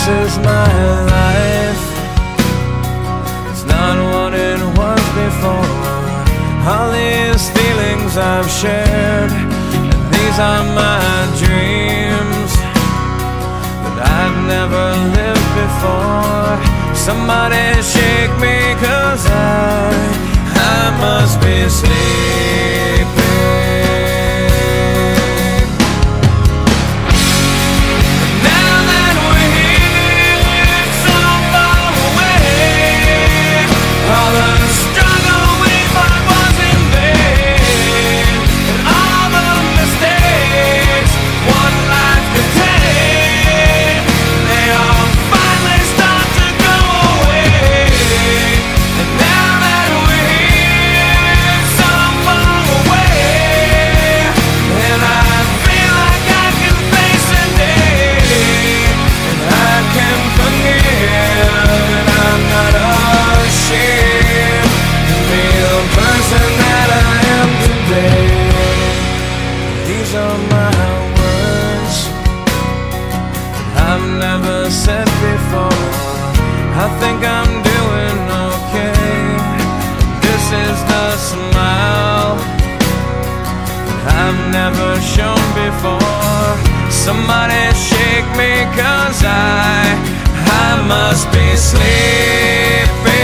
is my life. It's not what it was before. All these feelings I've shared, and these are my dreams that I've never lived before. Somebody shake me, 'cause I must be sleeping. These are my words I've never said before. I think I'm doing okay. This is the smile I've never shown before. Somebody shake me, 'cause I must be sleeping.